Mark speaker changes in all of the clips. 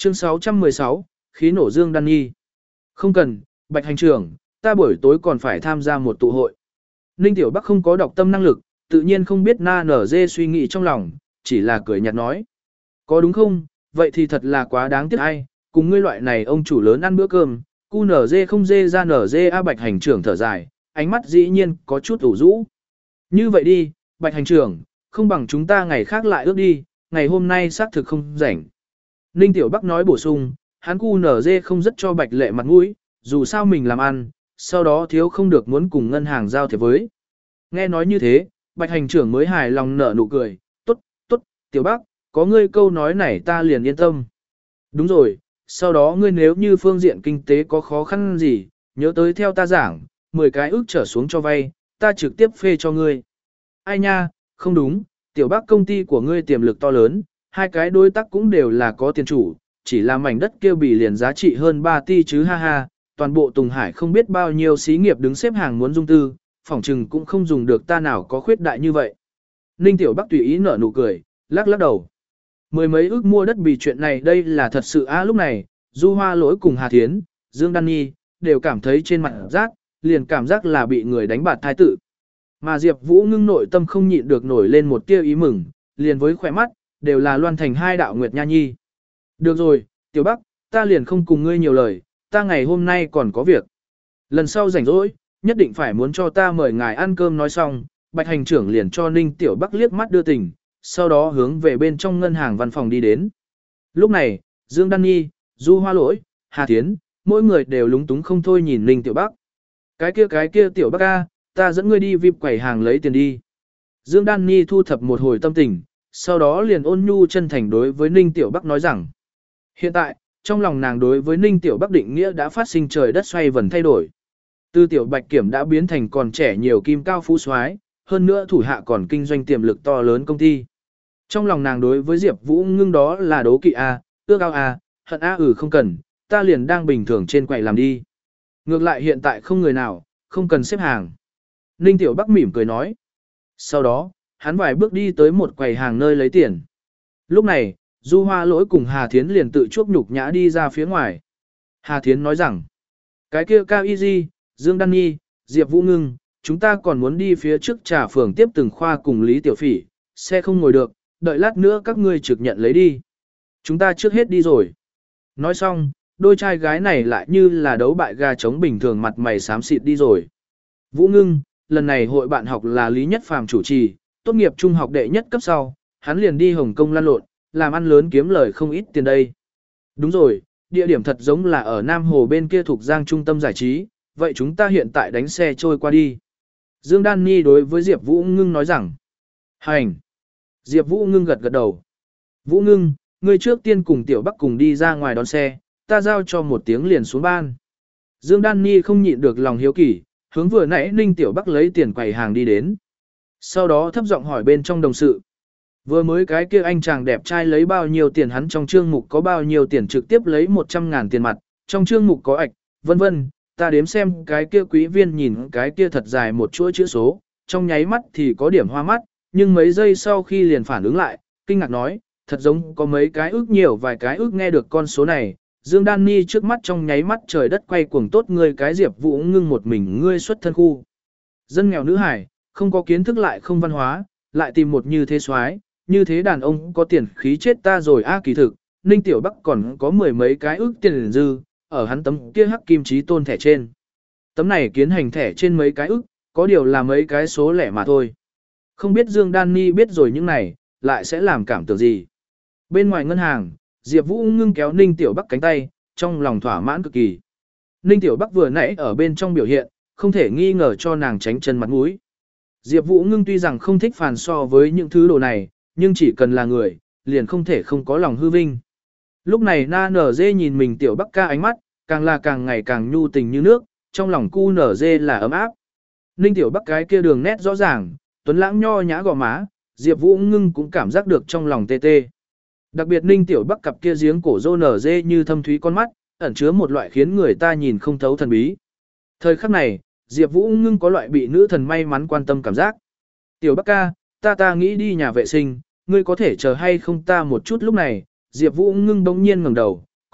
Speaker 1: Chương 616, khí nổ Dương Đan Nhi. Không cần, Bạch hành trưởng, ta buổi tối còn phải tham gia một tụ hội. Ninh Tiểu Bắc không có đọc tâm năng lực, tự nhiên không biết na nở dê suy nghĩ trong lòng, chỉ là cười nhạt nói. Có đúng không, vậy thì thật là quá đáng tiếc ai, cùng ngươi loại này ông chủ lớn ăn bữa cơm, cu nở dê không dê ra nở dê a. Bạch hành trưởng thở dài, ánh mắt dĩ nhiên có chút ủ rũ. Như vậy đi, Bạch hành trưởng, không bằng chúng ta ngày khác lại ước đi, ngày hôm nay xác thực không rảnh. Ninh Tiểu Bắc nói bổ sung, hắn cu nở dê không rất cho Bạch Lệ mặt mũi, dù sao mình làm ăn, sau đó thiếu không được muốn cùng ngân hàng giao thiệp với. Nghe nói như thế, Bạch hành trưởng mới hài lòng nở nụ cười, tốt, tốt, Tiểu Bắc, có ngươi câu nói này ta liền yên tâm. Đúng rồi, sau đó ngươi nếu như phương diện kinh tế có khó khăn gì, nhớ tới theo ta giảng, 10 cái ước trở xuống cho vay, ta trực tiếp phê cho ngươi. Ai nha, không đúng, Tiểu Bắc công ty của ngươi tiềm lực to lớn, hai cái đối tác cũng đều là có tiền chủ, chỉ là mảnh đất kêu bì liền giá trị hơn 3 tỷ chứ ha ha, toàn bộ Tùng Hải không biết bao nhiêu xí nghiệp đứng xếp hàng muốn dung tư, phỏng chừng cũng không dùng được ta nào có khuyết đại như vậy. Ninh Tiểu Bắc tùy ý nở nụ cười, lắc lắc đầu. 10 mấy ước mua đất bì chuyện này đây là thật sự lúc này, Du Hoa Lỗi cùng Hà Thiến, Dương Đan Nhi, đều cảm thấy trên mặt rác, liền cảm giác là bị người đánh bạt thai tự. Mà Diệp Vũ ngưng nội tâm không nhịn được nổi lên một tia ý mừng, liền với khỏe mắt, đều là loan thành hai đạo Nguyệt Nha Nhi. Được rồi, Tiểu Bắc, ta liền không cùng ngươi nhiều lời, ta ngày hôm nay còn có việc. Lần sau rảnh rỗi, nhất định phải muốn cho ta mời ngài ăn cơm nói xong, Bạch hành trưởng liền cho Ninh Tiểu Bắc liếc mắt đưa tình, sau đó hướng về bên trong ngân hàng văn phòng đi đến. Lúc này, Dương Đan Nhi, Du Hoa Lỗi, Hà Thiến, mỗi người đều lúng túng không thôi nhìn Ninh Tiểu Bắc. Cái kia Tiểu Bắc a, ta dẫn ngươi đi VIP quầy hàng lấy tiền đi. Dương Đan Nhi thu thập một hồi tâm tình, sau đó liền ôn nhu chân thành đối với Ninh Tiểu Bắc nói rằng, hiện tại, trong lòng nàng đối với Ninh Tiểu Bắc định nghĩa đã phát sinh trời đất xoay vần thay đổi. Từ Tiểu Bạch Kiểm đã biến thành còn trẻ nhiều kim cao phú soái, hơn nữa thủ hạ còn kinh doanh tiềm lực to lớn công ty. Trong lòng nàng đối với Diệp Vũ ngưng đó là đố kỵ a, ước ao a, hận a không cần, ta liền đang bình thường trên quầy làm đi. Ngược lại hiện tại không người nào, không cần xếp hàng. Ninh Tiểu Bắc mỉm cười nói. Sau đó, hắn vài bước đi tới một quầy hàng nơi lấy tiền. Lúc này, Du Hoa Lỗi cùng Hà Thiến liền tự chuốc nhục nhã đi ra phía ngoài. Hà Thiến nói rằng, cái kia Cao Y Di, Dương Đan Nhi, Diệp Vũ Ngưng, chúng ta còn muốn đi phía trước trà phường tiếp từng khoa cùng Lý Tiểu Phỉ, xe không ngồi được, đợi lát nữa các ngươi trực nhận lấy đi. Chúng ta trước hết đi rồi. Nói xong, đôi trai gái này lại như là đấu bại gà trống bình thường mặt mày xám xịt đi rồi. Vũ Ngưng, lần này hội bạn học là Lý Nhất Phàm chủ trì, tốt nghiệp trung học đệ nhất cấp sau, hắn liền đi Hồng Kông lăn lộn, làm ăn lớn kiếm lời không ít tiền đây. Đúng rồi, địa điểm thật giống là ở Nam Hồ bên kia thuộc Giang trung tâm giải trí, vậy chúng ta hiện tại đánh xe trôi qua đi. Dương Đan Nhi đối với Diệp Vũ Ngưng nói rằng, hành. Diệp Vũ Ngưng gật gật đầu. Vũ Ngưng, ngươi trước tiên cùng Tiểu Bắc cùng đi ra ngoài đón xe, ta giao cho một tiếng liền xuống ban. Dương Đan Nhi không nhịn được lòng hiếu kỳ, hướng vừa nãy Ninh Tiểu Bắc lấy tiền quầy hàng đi đến. Sau đó thấp giọng hỏi bên trong đồng sự. Vừa mới cái kia anh chàng đẹp trai lấy bao nhiêu tiền, hắn trong chương mục có bao nhiêu tiền, trực tiếp lấy 100.000 tiền mặt, trong chương mục có ạch, vân vân, ta đếm xem cái kia quý viên nhìn cái kia thật dài một chuỗi chữ số, trong nháy mắt thì có điểm hoa mắt, nhưng mấy giây sau khi liền phản ứng lại, kinh ngạc nói, thật giống có mấy cái ước nhiều vài cái ước nghe được con số này. Dương Đan Ni trước mắt trong nháy mắt trời đất quay cuồng tốt ngươi cái Diệp Vũ Ngưng một mình ngươi xuất thân khu. Dân nghèo nữ hải, không có kiến thức lại không văn hóa, lại tìm một như thế soái, như thế đàn ông có tiền khí chết ta rồi kỳ thực, Ninh Tiểu Bắc còn có mười mấy cái ước tiền dư, ở hắn tấm kia hắc kim chí tôn thẻ trên. Tấm này kiến hành thẻ trên mấy cái ước, có điều là mấy cái số lẻ mà thôi. Không biết Dương Đan Ni biết rồi những này, lại sẽ làm cảm tưởng gì. Bên ngoài ngân hàng, Diệp Vũ Ngưng kéo Ninh Tiểu Bắc cánh tay, trong lòng thỏa mãn cực kỳ. Ninh Tiểu Bắc vừa nãy ở bên trong biểu hiện, không thể nghi ngờ cho nàng tránh chân mặt mũi. Diệp Vũ Ngưng tuy rằng không thích phàn so với những thứ đồ này, nhưng chỉ cần là người, liền không thể không có lòng hư vinh. Lúc này Na Nở Dê nhìn mình Tiểu Bắc ca ánh mắt, càng là càng ngày càng nhu tình như nước, trong lòng cu Nở Dê là ấm áp. Ninh Tiểu Bắc cái kia đường nét rõ ràng, tuấn lãng nho nhã gò má, Diệp Vũ Ngưng cũng cảm giác được trong lòng tê tê. Đặc biệt Ninh Tiểu Bắc cặp kia giếng cổ rô nở dê như thâm thúy con mắt, ẩn chứa một loại khiến người ta nhìn không thấu thần bí. Thời khắc này, Diệp Vũ Ngưng có loại bị nữ thần may mắn quan tâm cảm giác. Tiểu Bắc ca, ta nghĩ đi nhà vệ sinh, ngươi có thể chờ hay không ta một chút lúc này. Diệp Vũ Ngưng bỗng nhiên ngẩng đầu,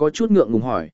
Speaker 1: có chút ngượng ngùng hỏi.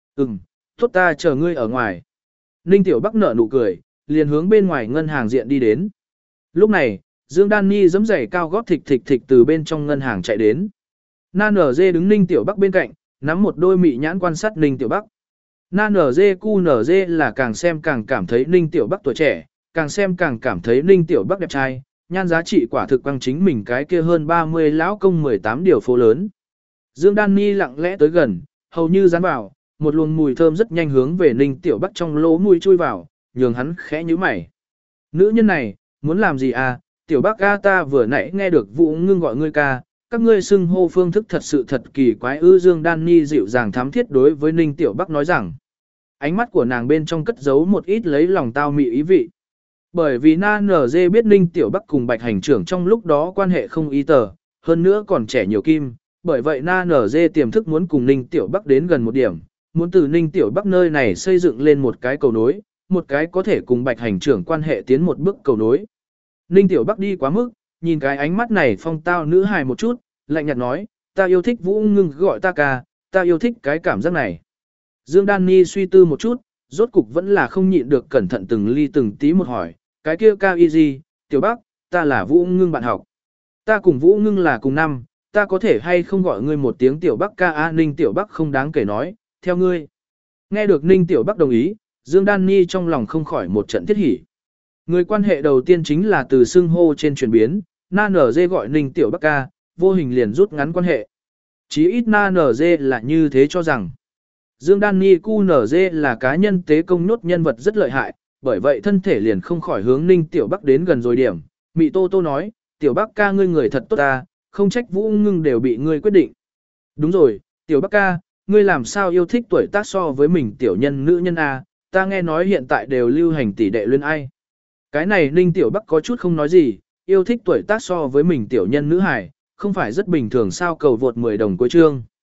Speaker 1: Tốt ta chờ ngươi ở ngoài. Ninh Tiểu Bắc nở nụ cười, liền hướng bên ngoài ngân hàng diện đi đến. Lúc này, Dương Đan Nhi giẫm giày cao gót thịch thịch thịch từ bên trong ngân hàng chạy đến. Na NG đứng Ninh Tiểu Bắc bên cạnh, nắm một đôi mị nhãn quan sát Ninh Tiểu Bắc. Na NG QNG là càng xem càng cảm thấy Ninh Tiểu Bắc tuổi trẻ, càng xem càng cảm thấy Ninh Tiểu Bắc đẹp trai, nhan giá trị quả thực quang chính mình cái kia hơn 30 lão công 18 điều phố lớn. Dương Đan Nhi lặng lẽ tới gần, hầu như dán vào, một luồng mùi thơm rất nhanh hướng về Ninh Tiểu Bắc trong lỗ mũi chui vào, nhường hắn khẽ nhíu mày. Nữ nhân này, muốn làm gì à? Tiểu Bắc ca, ta vừa nãy nghe được Vũ Ngưng gọi ngươi ca, các ngươi xưng hô phương thức thật sự thật kỳ quái ư. Dương Đan Nhi dịu dàng thám thiết đối với Ninh Tiểu Bắc nói rằng. Ánh mắt của nàng bên trong cất giấu một ít lấy lòng tao mị ý vị. Bởi vì Na NG biết Ninh Tiểu Bắc cùng Bạch Hành trưởng trong lúc đó quan hệ không ý tờ, hơn nữa còn trẻ nhiều kim, bởi vậy Na NG tiềm thức muốn cùng Ninh Tiểu Bắc đến gần một điểm, muốn từ Ninh Tiểu Bắc nơi này xây dựng lên một cái cầu nối, một cái có thể cùng Bạch Hành trưởng quan hệ tiến một bước cầu nối. Ninh Tiểu Bắc đi quá mức, nhìn cái ánh mắt này phong tao nữ hài một chút, lạnh nhạt nói, ta yêu thích Vũ Ngưng gọi ta ca, ta yêu thích cái cảm giác này. Dương Đan Nhi suy tư một chút, rốt cục vẫn là không nhịn được cẩn thận từng ly từng tí một hỏi, cái kia ca y gì, Tiểu Bắc, ta là Vũ Ngưng bạn học. Ta cùng Vũ Ngưng là cùng năm, ta có thể hay không gọi ngươi một tiếng Tiểu Bắc ca a. Ninh Tiểu Bắc không đáng kể nói, theo ngươi. Nghe được Ninh Tiểu Bắc đồng ý, Dương Đan Nhi trong lòng không khỏi một trận thiết hỉ. Người quan hệ đầu tiên chính là từ xưng hô trên chuyển biến, Na NG gọi Ninh Tiểu Bắc ca, vô hình liền rút ngắn quan hệ. Chí ít Na NG là như thế cho rằng. Dương Đan Nhi QNG là cá nhân tế công nốt nhân vật rất lợi hại, bởi vậy thân thể liền không khỏi hướng Ninh Tiểu Bắc đến gần rồi điểm. Mị Tô Tô nói, Tiểu Bắc ca ngươi người thật tốt ta, không trách Vũ Ngưng đều bị ngươi quyết định. Đúng rồi, Tiểu Bắc ca, ngươi làm sao yêu thích tuổi tác so với mình tiểu nhân nữ nhân a? Ta nghe nói hiện tại đều lưu hành tỷ đệ luyên ai. Cái này Ninh Tiểu Bắc có chút không nói gì, yêu thích tuổi tác so với mình tiểu nhân nữ hải, không phải rất bình thường sao. Cầu vượt 10 đồng cuối chương.